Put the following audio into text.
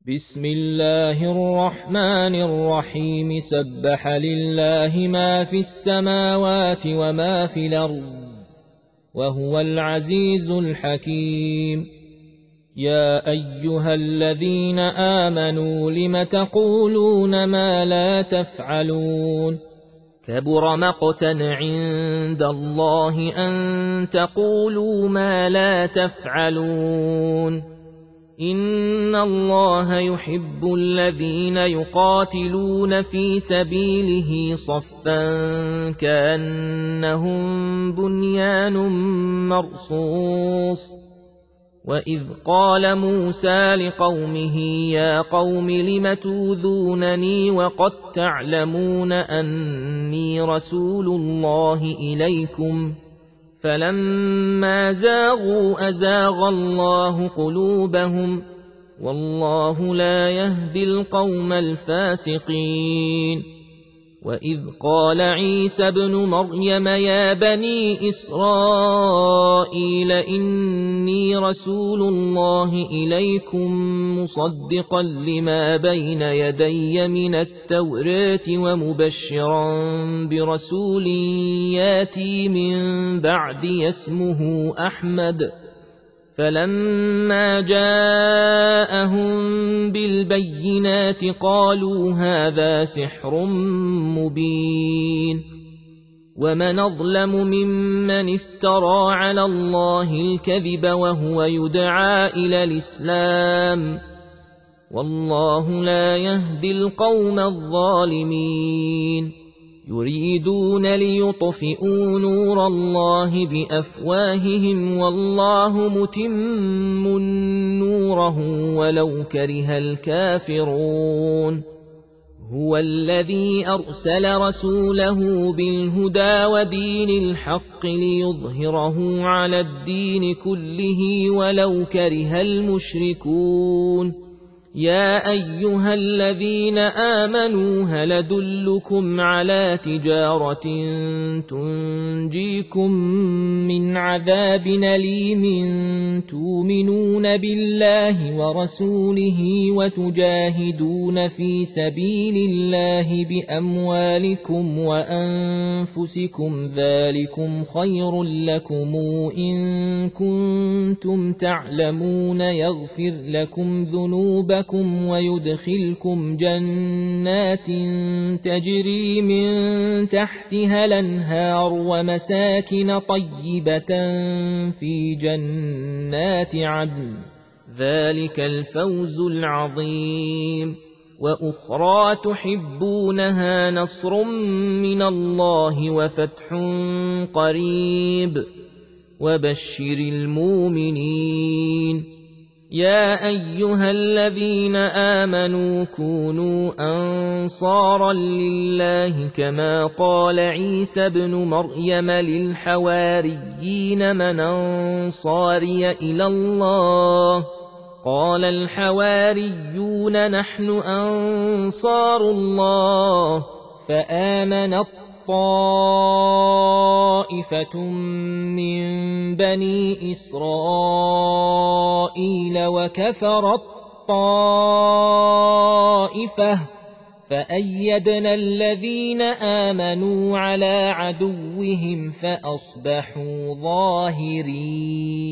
بسم الله الرحمن الرحيم سبح لله ما في السماوات وما في الأرض وهو العزيز الحكيم يا أيها الذين آمنوا لم تقولون ما لا تفعلون كبر مقتا عند الله أن تقولوا ما لا تفعلون إن الله يحب الذين يقاتلون في سبيله صفا كأنهم بنيان مرصوص وإذ قال موسى لقومه يا قوم لم توذونني وقد تعلمون أني رسول الله إليكم فلما زاغوا أزاغ الله قلوبهم والله لا يهدي القوم الفاسقين وإذ قال عيسى ابن مريم يا بني إسرائيل إني رسول الله إليكم مصدقا لما بين يدي من التوراة ومبشرا برسول ياتي من بعدي اسمه أحمد فلما جاءهم بالبينات قالوا هذا سحر مبين ومن أظلم ممن افترى على الله الكذب وهو يدعى إلى الإسلام والله لا يهدي القوم الظالمين يريدون ليطفئوا نور الله بأفواههم والله متم نوره ولو كره الكافرون هو الذي أرسل رسوله بالهدى ودين الحق ليظهره على الدين كله ولو كره المشركون يا أيها الذين آمنوا هل أدلكم على تجارة تنجيكم من عذاب أليم تؤمنون بالله ورسوله وتجاهدون في سبيل الله بأموالكم وأنفسكم ذلكم خير لكم إن كنتم تعلمون يغفر لكم ذنوبكم ويدخلكم جنات تجري من تحتها الأنهار ومساكن طيبة في جنات عدن ذلك الفوز العظيم وأخرى تحبونها نصر من الله وفتح قريب وبشر المؤمنين يا أيها الذين آمنوا كونوا أنصارا لله كما قال عيسى ابن مريم للحواريين من أنصاري إلى الله قال الحواريون نحن أنصار الله فآمنت طائفة من بني إسرائيل وكفرت طائفة فأيدنا الذين آمنوا على عدوهم فأصبحوا ظاهرين.